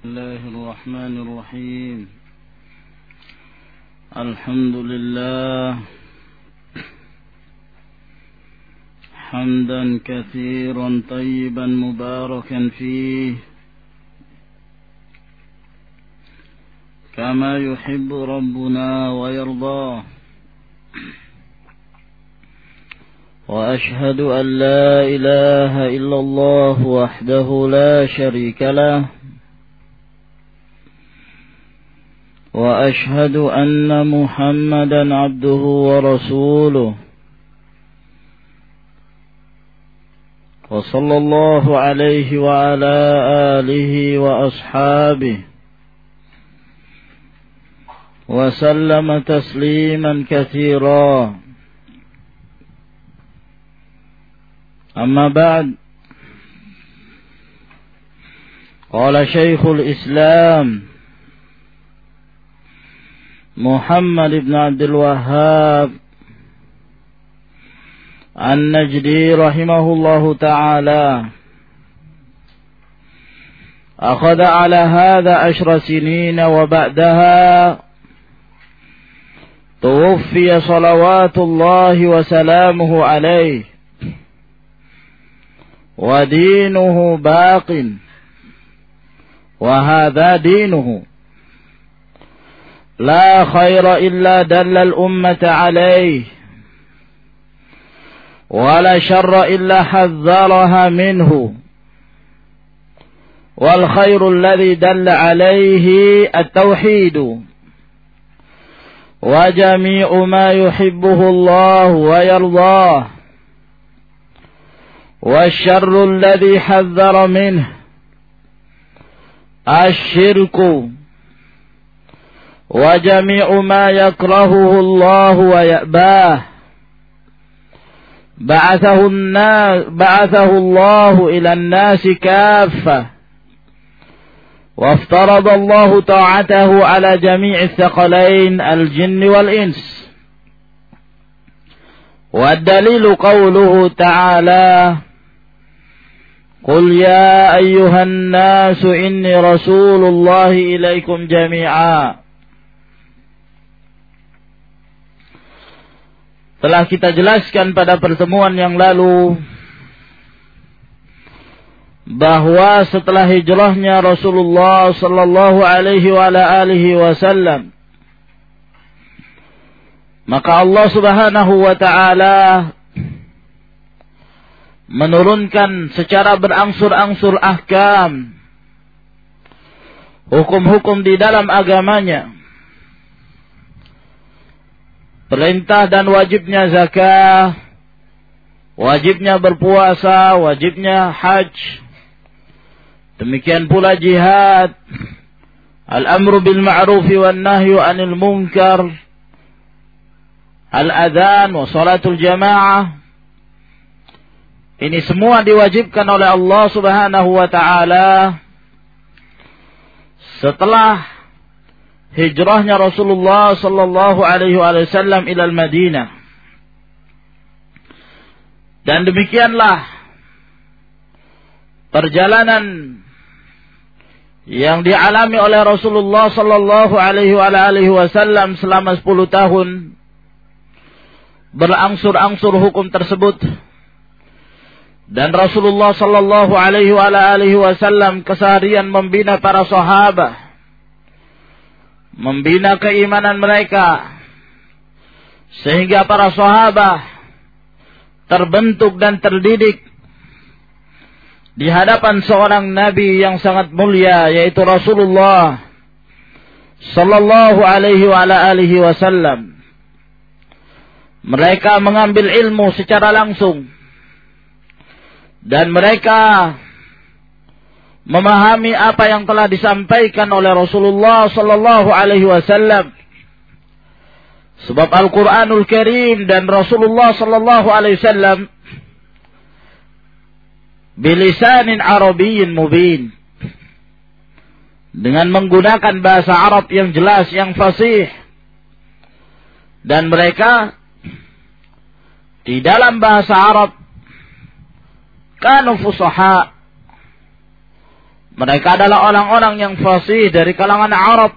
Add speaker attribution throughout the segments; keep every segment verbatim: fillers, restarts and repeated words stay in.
Speaker 1: بسم الله الرحمن الرحيم. الحمد لله حمدا كثيرا طيبا مباركا فيه كما يحب ربنا ويرضاه، وأشهد أن لا إله إلا الله وحده لا شريك له، وأشهد أن محمدا عبده ورسوله، وصلى الله عليه وعلى آله وأصحابه وسلم تسليما كثيرا. أما بعد، قال شيخ الإسلام محمد بن عبد الوهاب النجدي رحمه الله تعالى: أخذ على هذا عشر سنين وبعدها توفي صلوات الله وسلامه عليه، ودينه باق، وهذا دينه، لا خير إلا دل الأمة عليه، ولا شر إلا حذرها منه، والخير الذي دل عليه التوحيد، وجميع ما يحبه الله ويرضاه، والشر الذي حذر منه الشرك، وجميع ما يكرهه الله ويأباه. بعثه الناس بعثه الله إلى الناس كافة، وافترض الله طاعته على جميع الثقلين الجن والإنس. والدليل قوله تعالى: قل يا أيها الناس إني رسول الله إليكم جميعا. Telah kita jelaskan pada pertemuan yang lalu bahwa setelah hijrahnya Rasulullah sallallahu alaihi wa alihi wasallam, maka Allah Subhanahu wa taala menurunkan secara berangsur-angsur ahkam, hukum-hukum di dalam agamanya. Perintah dan wajibnya zakah, wajibnya berpuasa, wajibnya hajj, demikian pula jihad, al-amru bil ma'ruf wan nahyu 'anil munkar, al-adzan wa salatul jamaah. Ini semua diwajibkan oleh Allah Subhanahu wa taala setelah hijrahnya Rasulullah sallallahu alaihi wasallam ila Madinah. Dan demikianlah perjalanan yang dialami oleh Rasulullah sallallahu alaihi wasallam selama sepuluh tahun, berangsur-angsur hukum tersebut. Dan Rasulullah sallallahu alaihi wasallam keseharian membina para sahabat, membina keimanan mereka, sehingga para sahabat terbentuk dan terdidik di hadapan seorang nabi yang sangat mulia, yaitu Rasulullah sallallahu alaihi wasallam. Mereka mengambil ilmu secara langsung, dan mereka memahami apa yang telah disampaikan oleh Rasulullah sallallahu alaihi wasallam. Sebab Al-Qur'anul Karim dan Rasulullah sallallahu alaihi wasallam bilisanin Arabiyyin mubin, dengan menggunakan bahasa Arab yang jelas, yang fasih. Dan mereka di dalam bahasa Arab kanu fusaha, Mereka adalah orang-orang yang fasih dari kalangan Arab.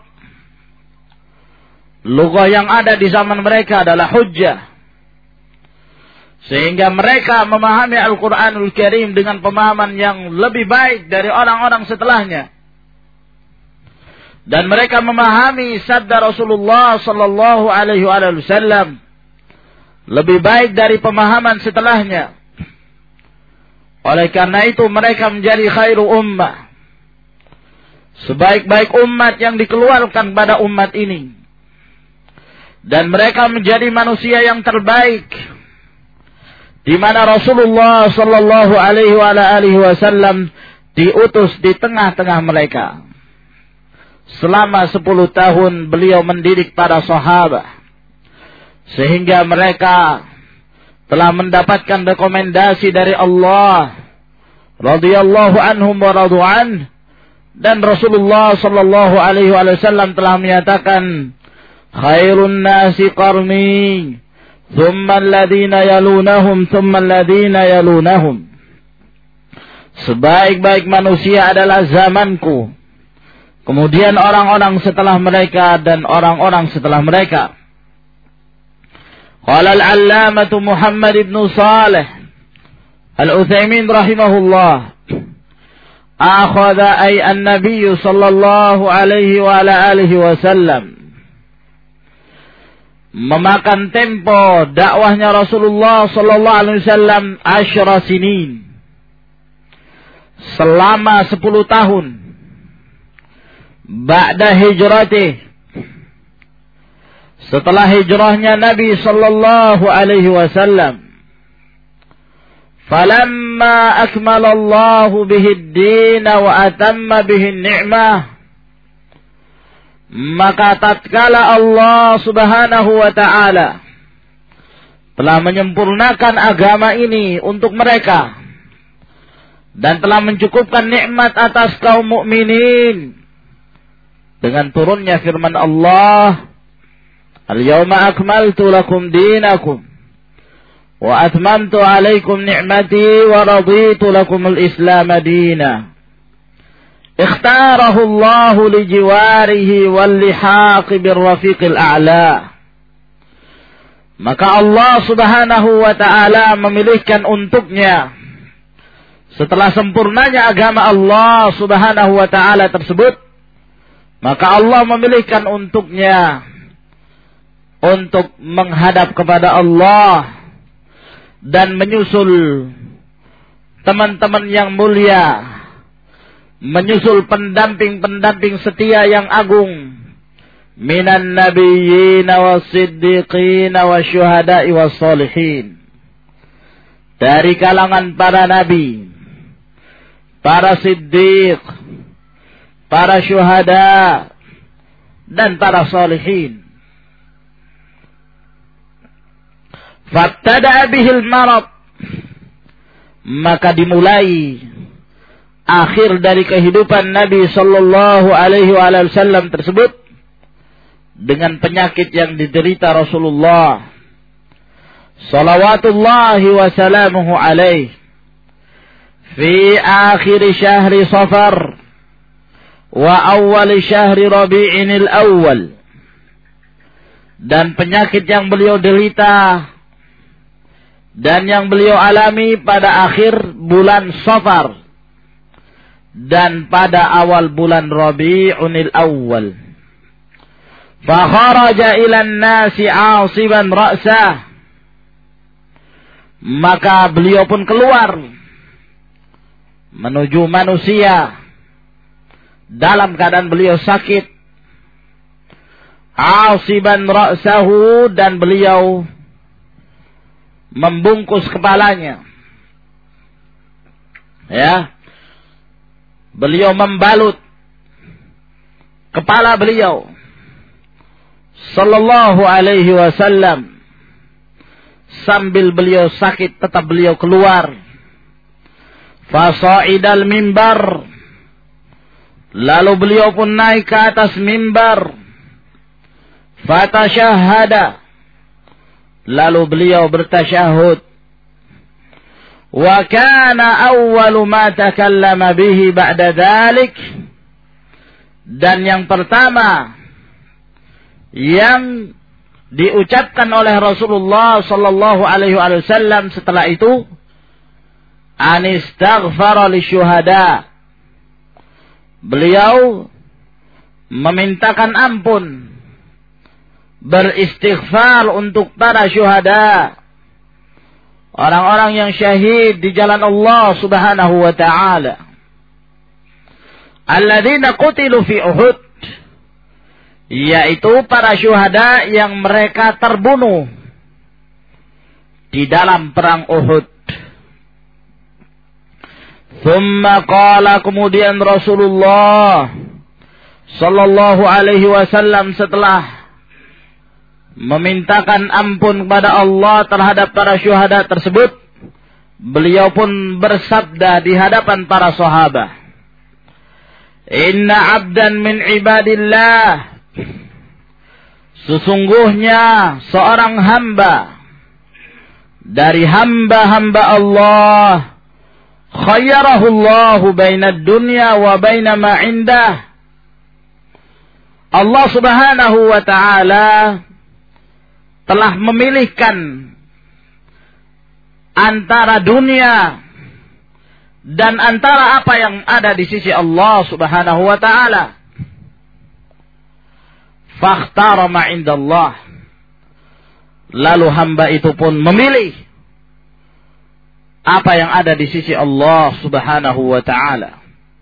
Speaker 1: Lughah yang ada di zaman mereka adalah hujjah. Sehingga mereka memahami Al-Quranul Karim dengan pemahaman yang lebih baik dari orang-orang setelahnya. Dan mereka memahami sabda Rasulullah sallallahu alaihi wasallam lebih baik dari pemahaman setelahnya. Oleh karena itu mereka menjadi khairu ummah, sebaik-baik umat yang dikeluarkan pada umat ini. Dan mereka menjadi manusia yang terbaik, di mana Rasulullah sallallahu alaihi wasallam diutus di tengah-tengah mereka. Selama sepuluh tahun beliau mendidik para sahabat, sehingga mereka telah mendapatkan rekomendasi dari Allah radhiyallahu anhum wa radu an. Dan Rasulullah sallallahu alaihi wasallam telah menyatakan, khairun nasi qarni, thumma alladhina yalunahum, thumma alladhina yalunahum. Sebaik-baik manusia adalah zamanku, kemudian orang-orang setelah mereka, dan orang-orang setelah mereka. Qala al-allamatu Muhammad ibn Salih al-Utsaimin rahimahullah, akhadha ay an-nabiy sallallahu alaihi wa ala alihi wasallam, memakan tempo dakwahnya Rasulullah sallallahu alaihi wasallam asyra sinin, selama sepuluh tahun. Ba'da hijratih, setelah hijrahnya Nabi sallallahu alaihi wasallam. Falamma akmala Allah bihi ad-din wa atamma bihi an-ni'mah, maka tatkala Allah subhanahu wa ta'ala telah menyempurnakan agama ini untuk mereka dan telah mencukupkan nikmat atas kaum mukminin dengan turunnya firman Allah, al-yawma akmaltu lakum dinakum wa atmamtu alaikum ni'mati wa raditu lakum al-islam dina. Ikhtarahu Allah li jiwarihi wal lihaq bir rafiqil a'la. Maka Allah subhanahu wa ta'ala memilihkan untuknya, setelah sempurnanya agama Allah subhanahu wa ta'ala tersebut, maka Allah memilihkan untuknya untuk menghadap kepada Allah dan menyusul teman-teman yang mulia, menyusul pendamping-pendamping setia yang agung, minan nabiyyin was-siddiqin wasyuhada'i was-shalihin, dari kalangan para nabi, para siddiq, para syuhada, dan para salihin. Fabtada bihil marad, maka dimulai akhir dari kehidupan Nabi sallallahu alaihi wasallam tersebut dengan penyakit yang diderita Rasulullah salawatullahi wa salamuhu alaihi fi akhir syahri Safar wa awal syahri Rabi'in al-awwal, dan penyakit yang beliau derita dan yang beliau alami pada akhir bulan Safar dan pada awal bulan Rabi'unil Awwal. Fa kharaja ila an-nasi 'asiban ra'sah, maka beliau pun keluar menuju manusia dalam keadaan beliau sakit, 'asiban ra'sahu, dan beliau membungkus kepalanya. Ya, beliau membalut kepala beliau sallallahu alaihi wasallam, sambil beliau sakit tetap beliau keluar. Fasa'idal mimbar, lalu beliau pun naik ke atas mimbar. Fatashahada, lalu beliau bertasyahud. wa kana awwalu ma takallama bihi ba'da dhalik, dan yang pertama yang diucapkan oleh Rasulullah sallallahu alaihi wasallam setelah itu, anistaghfara lisyuhada. Beliau memintakan ampun, beristighfar untuk para syuhada, orang-orang yang syahid di jalan Allah Subhanahu wa taala, alladzina qutilu fi Uhud, yaitu para syuhada yang mereka terbunuh di dalam perang Uhud. Thumma qala, kemudian Rasulullah sallallahu alaihi wasallam setelah memintakan ampun kepada Allah terhadap para syuhada tersebut, beliau pun bersabda di hadapan para sahabat, inna abdan min ibadillah, sesungguhnya seorang hamba dari hamba-hamba Allah, khayyarahullahu bainad dunya wa baina ma indah. Allah Subhanahu wa taala telah memilihkan antara dunia dan antara apa yang ada di sisi Allah Subhanahu wa taala. Fakhtara ma indallah, lalu hamba itu pun memilih apa yang ada di sisi Allah Subhanahu wa taala.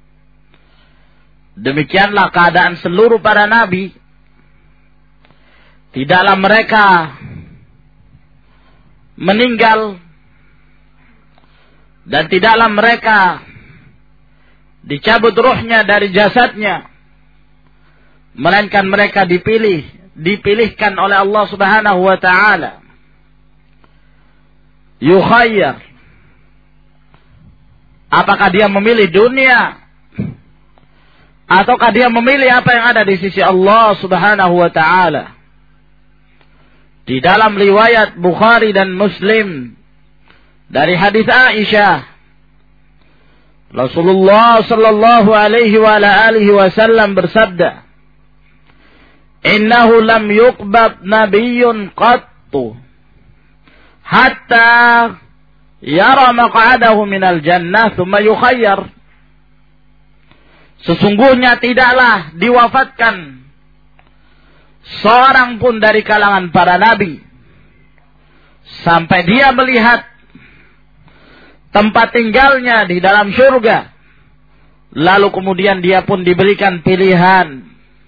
Speaker 1: Demikianlah keadaan seluruh para nabi. Tidaklah mereka meninggal dan tidaklah mereka dicabut ruhnya dari jasadnya, melainkan mereka dipilih, dipilihkan oleh Allah Subhanahu wa taala. Yukhayyar, apakah dia memilih dunia ataukah dia memilih apa yang ada di sisi Allah Subhanahu wa taala. Di dalam riwayat Bukhari dan Muslim dari hadis Aisyah, Rasulullah sallallahu alaihi wa ala alihi wasallam bersabda, innahu lam yuqbad nabiyyun qattu hatta yara maq'adahu minal jannah thumma yukhayyar. Sesungguhnya tidaklah diwafatkan seorang pun dari kalangan para nabi sampai dia melihat tempat tinggalnya di dalam surga, lalu kemudian dia pun diberikan pilihan.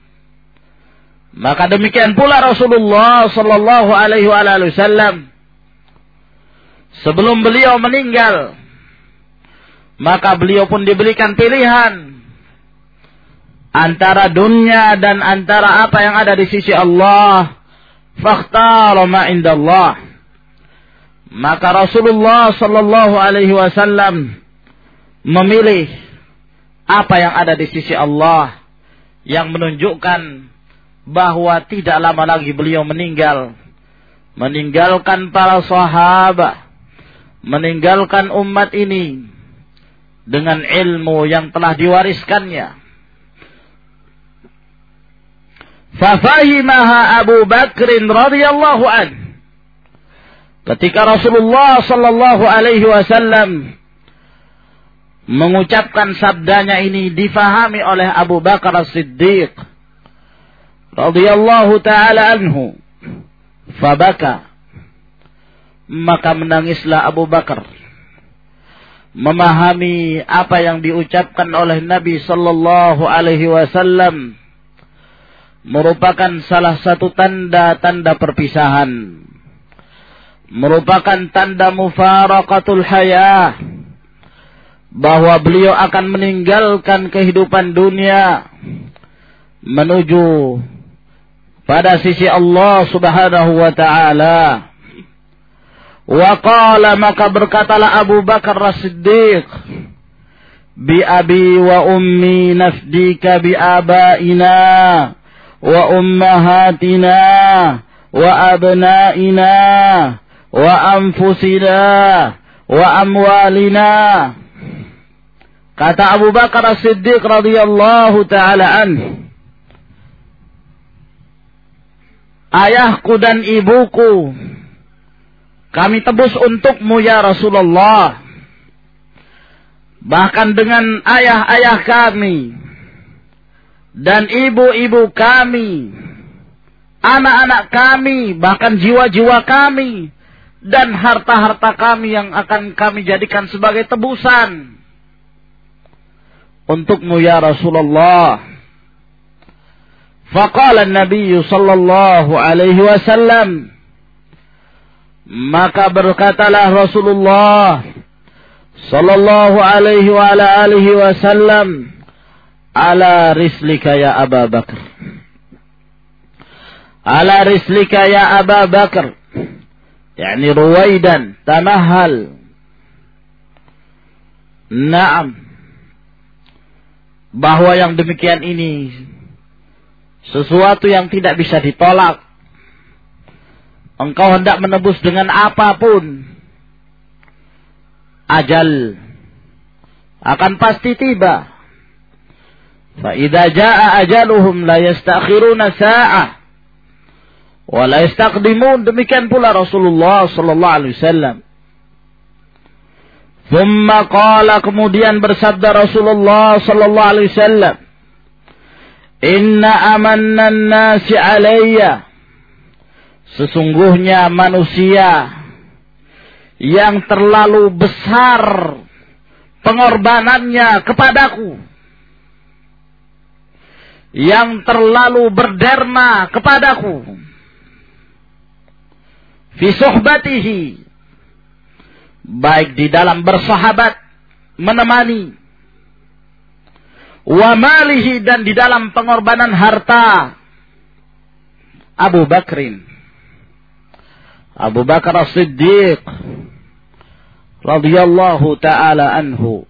Speaker 1: Maka demikian pula Rasulullah sallallahu alaihi wasallam sebelum beliau meninggal, maka beliau pun diberikan pilihan antara dunia dan antara apa yang ada di sisi Allah. Fakhtara ma indallah. Maka Rasulullah sallallahu alaihi wasallam memilih apa yang ada di sisi Allah, yang menunjukkan bahwa tidak lama lagi beliau meninggal, meninggalkan para sahabat, meninggalkan umat ini dengan ilmu yang telah diwariskannya. Fafahimaha Abu Bakr radhiyallahu anhu. Ketika Rasulullah sallallahu alaihi wasallam mengucapkan sabdanya ini, difahami oleh Abu Bakar As-Siddiq radhiyallahu taala anhu. Fabaka, maka menangislah Abu Bakar, memahami apa yang diucapkan oleh Nabi sallallahu alaihi wasallam merupakan salah satu tanda-tanda perpisahan, merupakan tanda mufaraqatul hayah, bahwa beliau akan meninggalkan kehidupan dunia menuju pada sisi Allah Subhanahu wa taala. Wa qala, maka berkatalah Abu Bakar As-Siddiq, bi abi wa ummi nafdika bi abaina wa ummahatina wa abnaina wa anfusina wa amwalina. Kata Abu Bakar As-Siddiq radhiyallahu taala anhu, ayahku dan ibuku kami tebus untukmu ya Rasulullah. Bahkan dengan ayah-ayah kami dan ibu-ibu kami, anak-anak kami, bahkan jiwa-jiwa kami dan harta-harta kami yang akan kami jadikan sebagai tebusan untukmu ya Rasulullah. Faqala an-nabiy sallallahu alaihi wasallam, maka berkatalah Rasulullah sallallahu alaihi wa ala alihi wasallam, ala rislika ya Aba Bakar, ala rislika ya Aba Bakar, yakni ruwaidan, tamahal. Naam, bahwa yang demikian ini sesuatu yang tidak bisa ditolak. Engkau hendak menebus dengan apapun, ajal akan pasti tiba. Fa idza jaa ajaluhum la yastakhiruna sa'ah wa la yastaqdimun. Demikian pula Rasulullah sallallahu alaihi wasallam. Thumma qala, kemudian bersabda Rasulullah sallallahu alaihi wasallam, inna amanna an-nasi alayya, sesungguhnya manusia yang terlalu besar pengorbanannya kepadaku, yang terlalu berderma kepadaku, fi suhbatihi, baik di dalam bersahabat, menemani, wa malihi, dan di dalam pengorbanan harta. Abu Bakrin, Abu Bakar As-Siddiq radhiyallahu ta'ala anhu,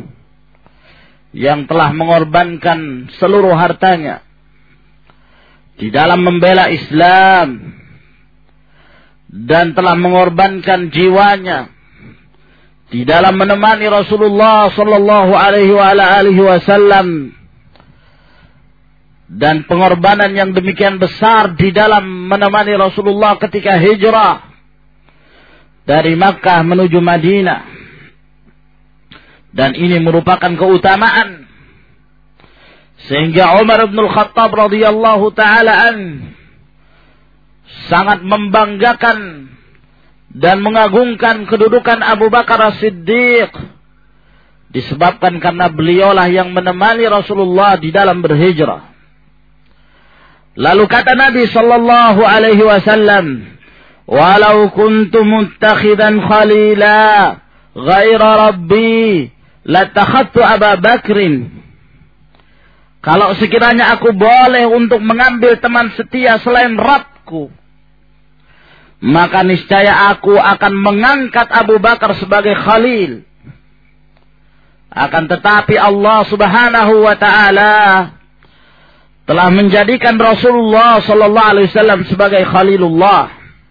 Speaker 1: yang telah mengorbankan seluruh hartanya di dalam membela Islam dan telah mengorbankan jiwanya di dalam menemani Rasulullah sallallahu alaihi wa ala alihi wasallam, dan pengorbanan yang demikian besar di dalam menemani Rasulullah ketika hijrah dari Makkah menuju Madinah. Dan ini merupakan keutamaan sehingga Umar bin Al-Khattab radhiyallahu taala an sangat membanggakan dan mengagungkan kedudukan Abu Bakar As-Siddiq, disebabkan karena beliaulah yang menemani Rasulullah di dalam berhijrah. Lalu kata Nabi sallallahu alaihi wasallam, walau kuntu muttakhidan khalila ghaira rabbi latakhadtu Aba Bakrin. Kalau sekiranya aku boleh untuk mengambil teman setia selain Rabbku, maka niscaya aku akan mengangkat Abu Bakar sebagai khalil. Akan tetapi Allah Subhanahu wa taala telah menjadikan Rasulullah sallallahu alaihi wasallam sebagai khalilullah.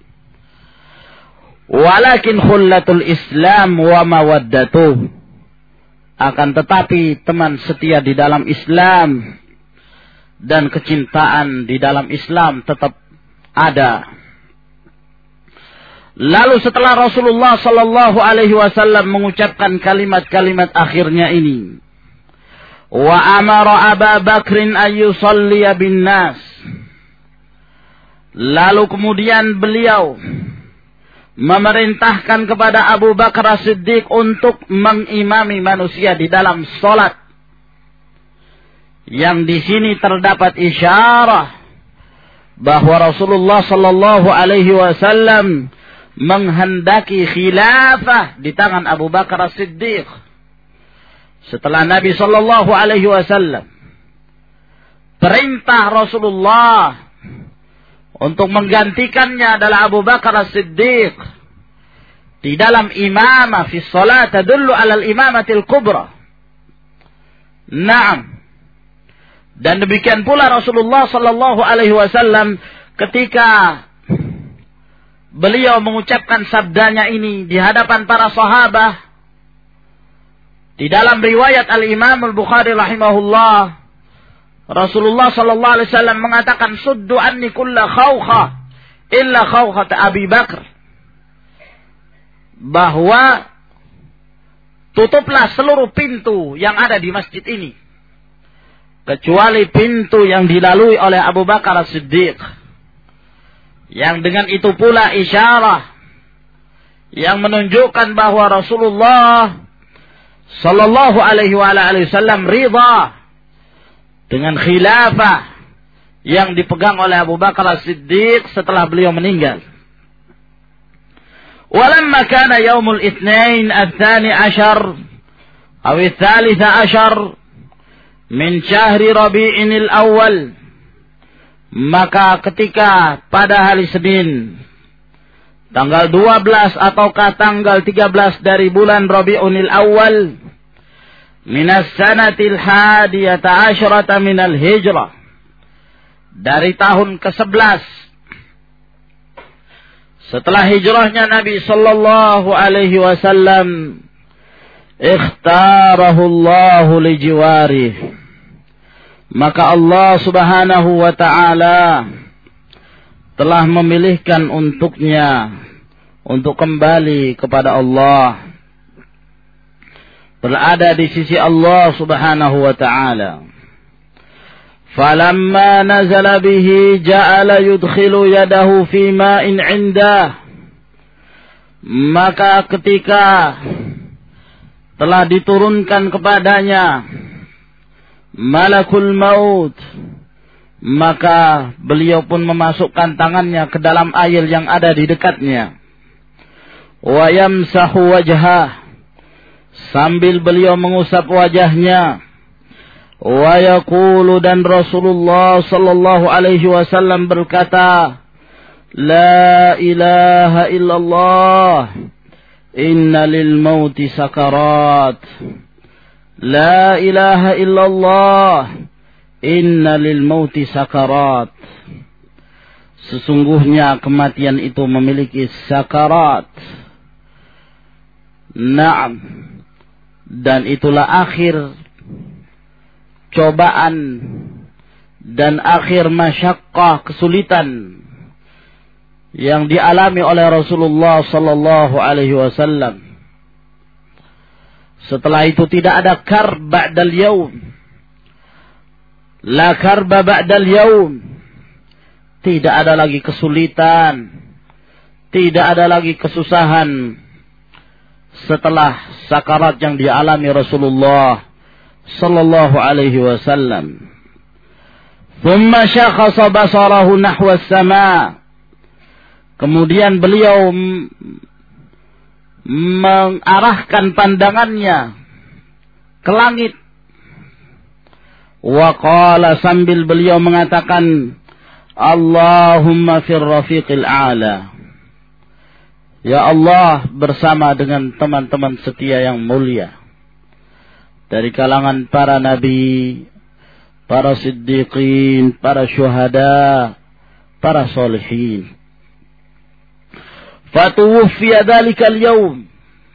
Speaker 1: Walakin khullatul Islam wa mawaddatuh. Akan tetapi teman setia di dalam Islam dan kecintaan di dalam Islam tetap ada. Lalu setelah Rasulullah sallallahu alaihi wasallam mengucapkan kalimat-kalimat akhirnya ini, wa amara Aba Bakrin an yusalliya bin nas. Lalu kemudian beliau memerintahkan kepada Abu Bakar As-Siddiq untuk mengimami manusia di dalam salat. Yang di sini terdapat isyarah bahwa Rasulullah sallallahu alaihi wasallam menghendaki khilafah di tangan Abu Bakar As-Siddiq setelah Nabi sallallahu alaihi wasallam perintah Rasulullah untuk menggantikannya adalah Abu Bakar As-Siddiq di dalam imamah fi shalat tadullu ala al-imamatil kubra. Naam. Dan demikian pula Rasulullah sallallahu alaihi wasallam ketika beliau mengucapkan sabdanya ini di hadapan para sahabat, di dalam riwayat Al-Imam Al-Bukhari rahimahullah, Rasulullah sallallahu alaihi wasallam mengatakan, "Suddu anni kulla khawkha illa khawkhat Abi Bakr." Bahwa tutuplah seluruh pintu yang ada di masjid ini, kecuali pintu yang dilalui oleh Abu Bakar As-Siddiq. Yang dengan itu pula isyarah yang menunjukkan bahwa Rasulullah sallallahu alaihi wasallam ridha dengan khilafah yang dipegang oleh Abu Bakar As-Siddiq setelah beliau meninggal. Walamma kana yaumul itsnain ats-tsani asyar aw ats-tsalits asyar min syahri Rabi'il Awal, maka ketika pada hari Senin tanggal dua belas ataukah tanggal tiga belas dari bulan Rabi'ul Awal minas sanatil hadiyata asyrata minal hijrah, dari tahun ke sebelas setelah hijrahnya Nabi sallallahu alaihi wasallam, ikhtarahu Allah li jiwarih, maka Allah subhanahu wa ta'ala telah memilihkan untuknya untuk kembali kepada Allah, berada di sisi Allah subhanahu wa ta'ala. Falamma nazala bihi ja'ala yudkhilu yadahu fi ma'in 'indah, maka ketika telah diturunkan kepadanya malakul maut, maka beliau pun memasukkan tangannya ke dalam air yang ada di dekatnya. Wa yamsahu wajhah, sambil beliau mengusap wajahnya. Wa yaqulu, dan Rasulullah sallallahu alaihi wasallam berkata, la ilaha illallah, inna lil mauti sakarat. La ilaha illallah, inna lil mauti sakarat. Sesungguhnya kematian itu memiliki sakarat. Naam. Dan itulah akhir cobaan dan akhir masyaqqah, kesulitan yang dialami oleh Rasulullah sallallahu alaihi wasallam. Setelah itu tidak ada karb ba'dal yaum. La karba ba'dal yaum. Tidak ada lagi kesulitan, tidak ada lagi kesusahan setelah sakarat yang dialami Rasulullah sallallahu alaihi wasallam. Thumma syakhasa basarahu nahwa as-sama'. Kemudian beliau mengarahkan pandangannya ke langit. Wa qala, sambil beliau mengatakan, Allahumma fir rafiqil a'la. Ya Allah, bersama dengan teman-teman setia yang mulia dari kalangan para nabi, para siddiqin, para syuhada, para solihin. Fatuwuffiya dhalikal yawm,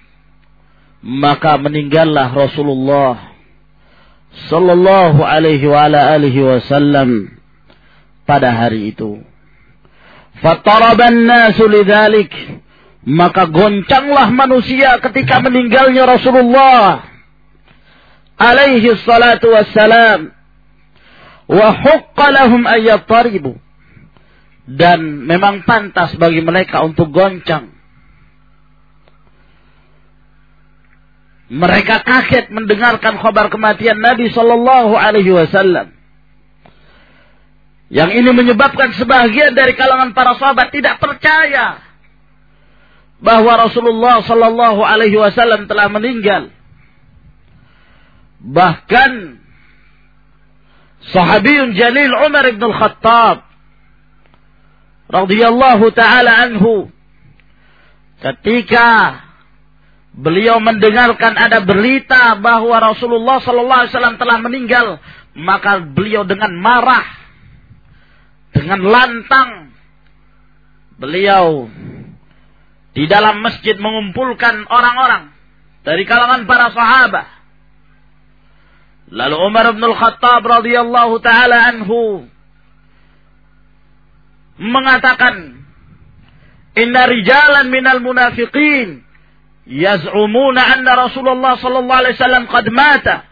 Speaker 1: maka meninggallah Rasulullah sallallahu alaihi wa ala alihi wasallam pada hari itu. Fataraban nasu lidzalik, maka goncanglah manusia ketika meninggalnya Rasulullah alaihi salatu wassalam. Wa huqqa lahum ayyattaribu, dan memang pantas bagi mereka untuk goncang. Mereka kaget mendengarkan kabar kematian Nabi sallallahu alaihi wasallam. Yang ini menyebabkan sebagian dari kalangan para sahabat tidak percaya bahwa Rasulullah sallallahu alaihi wasallam telah meninggal. Bahkan sahabiyun jalil Umar ibn al-Khattab radhiyallahu taala anhu, ketika beliau mendengarkan ada berita bahwa Rasulullah sallallahu alaihi wasallam telah meninggal, maka beliau dengan marah, dengan lantang, beliau di dalam masjid mengumpulkan orang-orang dari kalangan para sahabat. Lalu Umar bin Al-Khattab radhiyallahu taala anhu mengatakan, "Inna rijalan minal munafiqin yaz'umuna anna Rasulullah sallallahu alaihi wasallam qad mata."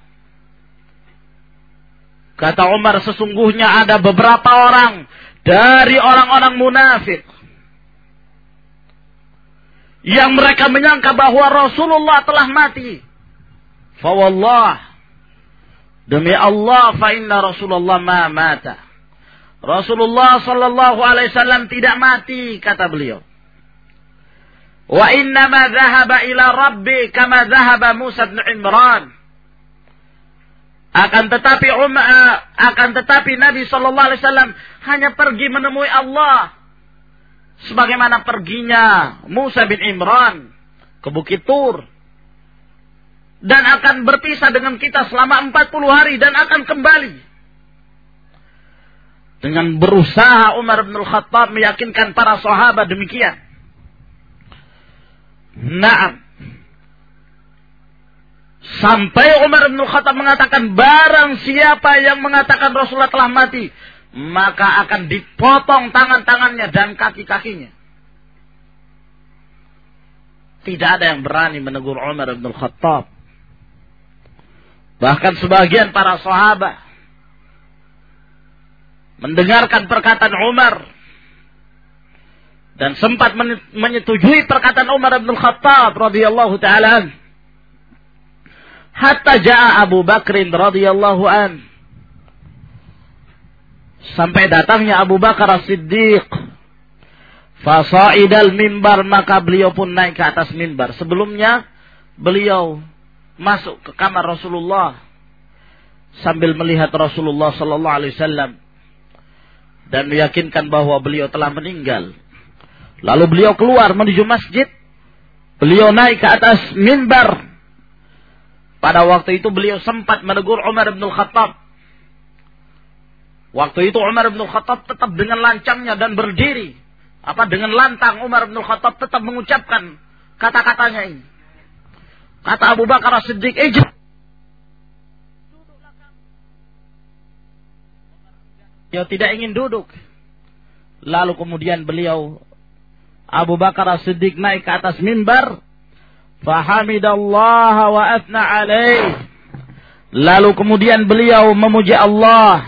Speaker 1: Kata Umar, sesungguhnya ada beberapa orang dari orang-orang munafik yang mereka menyangka bahwa Rasulullah telah mati. Fa wallah, demi Allah, fa inna Rasulullah ma mata. Rasulullah sallallahu alaihi wasallam tidak mati, kata beliau. Wa inna ma dhahaba ila rabbi kama dhahaba Musa bin Imran. Akan tetapi Umar, akan tetapi Nabi sallallahu alaihi wasallam hanya pergi menemui Allah sebagaimana perginya Musa bin Imran ke Bukit Tur, dan akan berpisah dengan kita selama empat puluh hari dan akan kembali. Dengan berusaha Umar bin Al-Khattab meyakinkan para sahabat demikian. Naam. Sampai Umar bin Al-Khattab mengatakan, barang siapa yang mengatakan Rasulullah telah mati, maka akan dipotong tangan-tangannya dan kaki-kakinya. Tidak ada yang berani menegur Umar bin Al-Khattab. Bahkan sebagian para sahabat mendengarkan perkataan Umar dan sempat menyetujui perkataan Umar bin Al-Khattab radhiyallahu taala, hatta jaa Abu Bakrin radhiyallahu an, sampai datangnya Abu Bakar As-Siddiq, fasa'idal mimbar, maka beliau pun naik ke atas mimbar. Sebelumnya beliau masuk ke kamar Rasulullah sambil melihat Rasulullah sallallahu alaihi wasallam dan meyakinkan bahwa beliau telah meninggal. Lalu beliau keluar menuju masjid. Beliau naik ke atas mimbar. Pada waktu itu beliau sempat menegur Umar bin Al-Khattab. Waktu itu Umar bin Al-Khattab tetap dengan lancangnya dan berdiri. Apa dengan lantang Umar bin Al-Khattab tetap mengucapkan kata-katanya ini. Kata Abu Bakar As-Siddiq, "Ijib." Beliau tidak ingin duduk. Lalu kemudian beliau, Abu Bakar As-Siddiq, naik ke atas mimbar. Fahamidallaha wa athna alaih. Lalu kemudian beliau memuji Allah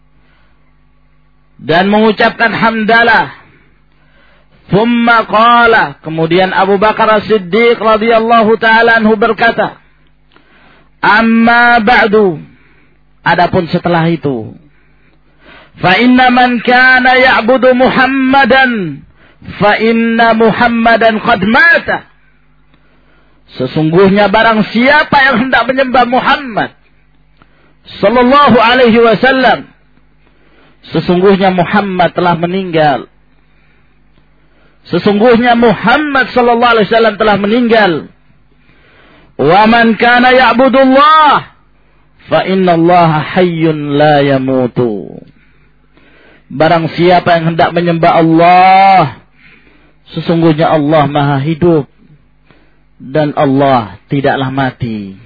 Speaker 1: dan mengucapkan hamdalah. Thumma qala, kemudian Abu Bakar As-Siddiq radhiyallahu ta'ala anhu berkata, "Amma ba'du." Adapun setelah itu, fa inna man kana ya'budu Muhammadan fa inna Muhammadan qad mata. Sesungguhnya barang siapa yang hendak menyembah Muhammad sallallahu alaihi wasallam, sesungguhnya Muhammad telah meninggal. Sesungguhnya Muhammad sallallahu alaihi wasallam telah meninggal. Wa man kana ya'budullah fa innallaha hayyun la yamutu. Barang siapa yang hendak menyembah Allah, sesungguhnya Allah Maha hidup dan Allah tidaklah mati.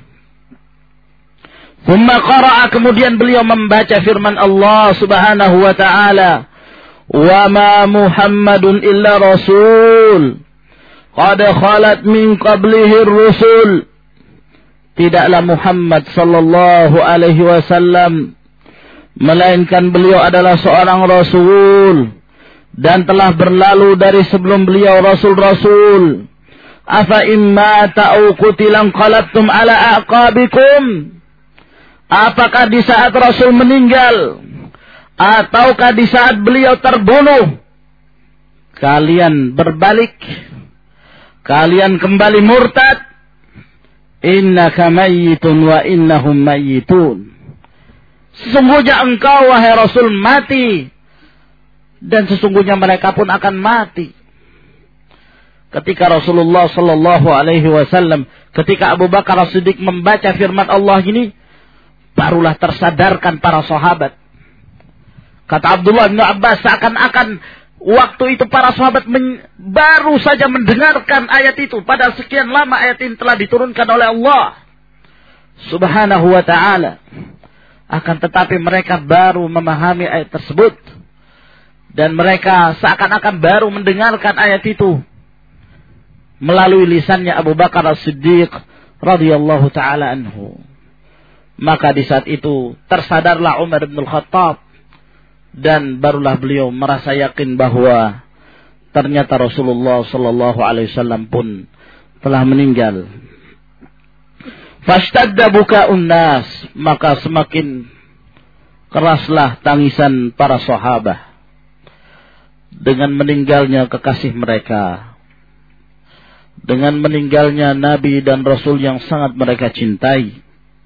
Speaker 1: Thumma qara'a, kemudian beliau membaca firman Allah Subhanahu wa ta'ala, "Wa ma Muhammadun illa rasul qad khalat min qablihi ar-rusul." Tidaklah Muhammad sallallahu alaihi wasallam melainkan beliau adalah seorang rasul dan telah berlalu dari sebelum beliau rasul-rasul. Afa imma ta'u qutilan qalabtum ala aqabikum. Apakah di saat Rasul meninggal ataukah di saat beliau terbunuh, kalian berbalik, kalian kembali murtad? Innaka mayyitun wa innahum mayyitun. Sesungguhnya engkau wahai Rasul mati, dan sesungguhnya mereka pun akan mati. Ketika Rasulullah sallallahu alaihi wasallam, ketika Abu Bakar As-Siddiq membaca firman Allah ini, barulah tersadarkan para sahabat. Kata Abdullah bin Abbas, seakan-akan Waktu itu para sahabat men- baru saja mendengarkan ayat itu. Pada sekian lama ayat ini telah diturunkan oleh Allah Subhanahu wa ta'ala. Akan tetapi mereka baru memahami ayat tersebut. Dan mereka seakan-akan baru mendengarkan ayat itu melalui lisannya Abu Bakar As-Siddiq radhiyallahu ta'ala anhu. Maka di saat itu tersadarlah Umar bin Al-Khattab. Dan barulah beliau merasa yakin bahwa ternyata Rasulullah sallallahu alaihi wasallam pun telah meninggal. Fashtadda buka'un nas, maka semakin keraslah tangisan para sahabat dengan meninggalnya kekasih mereka, dengan meninggalnya Nabi dan Rasul yang sangat mereka cintai.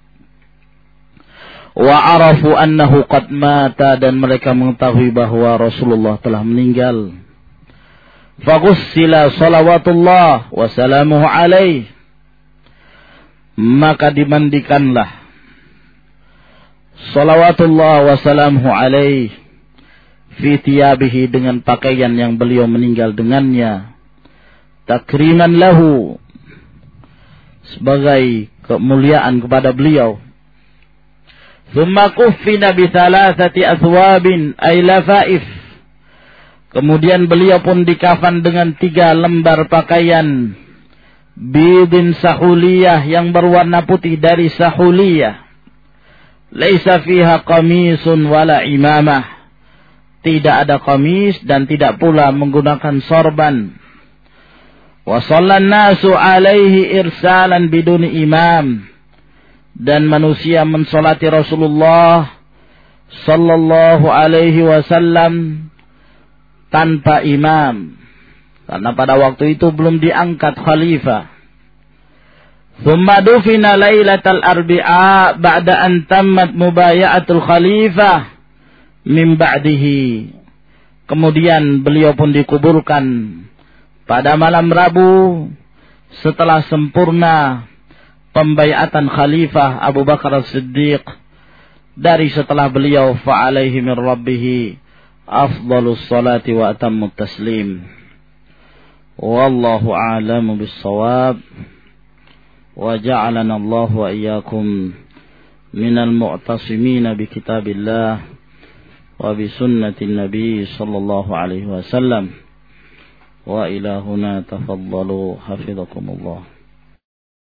Speaker 1: Wa arafu annahu qad mata, dan mereka mengetahui bahwa Rasulullah telah meninggal. Faghussila salawatullah wa salamuhu alaih, maka dimandikanlah salawatullah wa salamuhu alaih fi thiyabihi, dengan pakaian yang beliau meninggal dengannya, takriman lahu, sebagai kemuliaan kepada beliau. Thumma kuffina bi thalathati athwabin ay lafaif, kemudian beliau pun dikafan dengan tiga lembar pakaian bidin sahuliyah, yang berwarna putih dari sahuliyah. Laisa fiha qamisun wala imamah, tidak ada qamis dan tidak pula menggunakan sorban. Wa shallan nasu alaihi irsalan biduni imam, dan manusia mensolati Rasulullah sallallahu alaihi wasallam tanpa imam, karena pada waktu itu belum diangkat khalifah. Thumma dufina lailatal arbi'a ba'da an tammat mubaya'atul khalifah min ba'dihi, kemudian beliau pun dikuburkan pada malam Rabu setelah sempurna pembaiatan Khalifah Abu Bakar As-Siddiq dari setelah beliau, fa'alaihi min rabbih afdalus salati wa atammut taslim. Wallahu a'lamu bis-shawab, wa ja'alana Allah wa iyyakum minal mu'tasimin bi kitabillah wa bi sunnatin nabi sallallahu alaihi wasallam. Wa ila huna tafaddalu hafizakumullah.